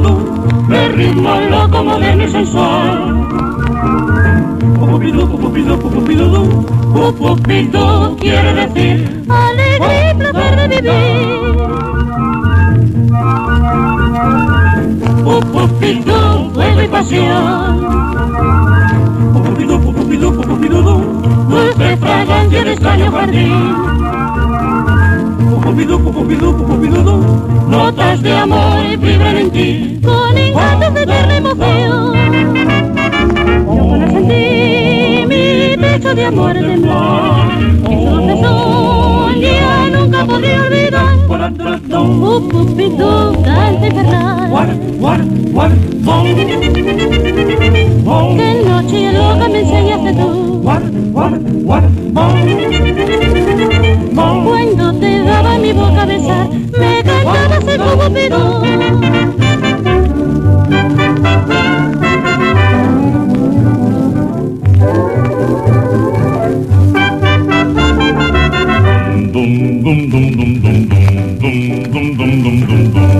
de ritmo loco, moderno y sensual. Pupupidú quiere decir alegría y placer de vivir. Pupupidú, fuego y pasión. Dulce fragancia de extraño jardín. Notas de amor vibran en ti, con encantos de eterna emoción. Yo puedo sentir mi pecho de amor temblar. Ese dulce son ya nunca podré olvidar. Pupupidú, canta infernal. Qué noche loca me enseñaste tú. Cuando te daba mi boca a besar, me cantabas el pupupidú. Dum dum dum dum dum dum dum dum dum dum dum.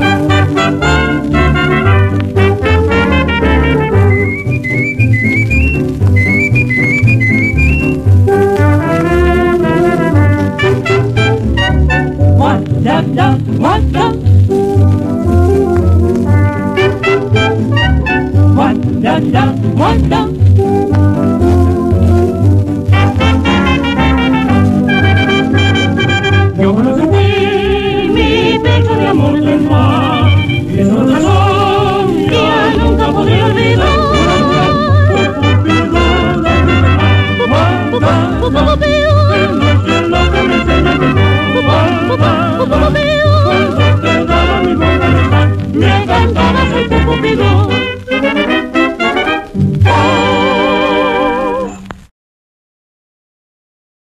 Yo puedo sentir mi pecho de amor temblar. Esa razón ya nunca podré olvidar. Pupupidú,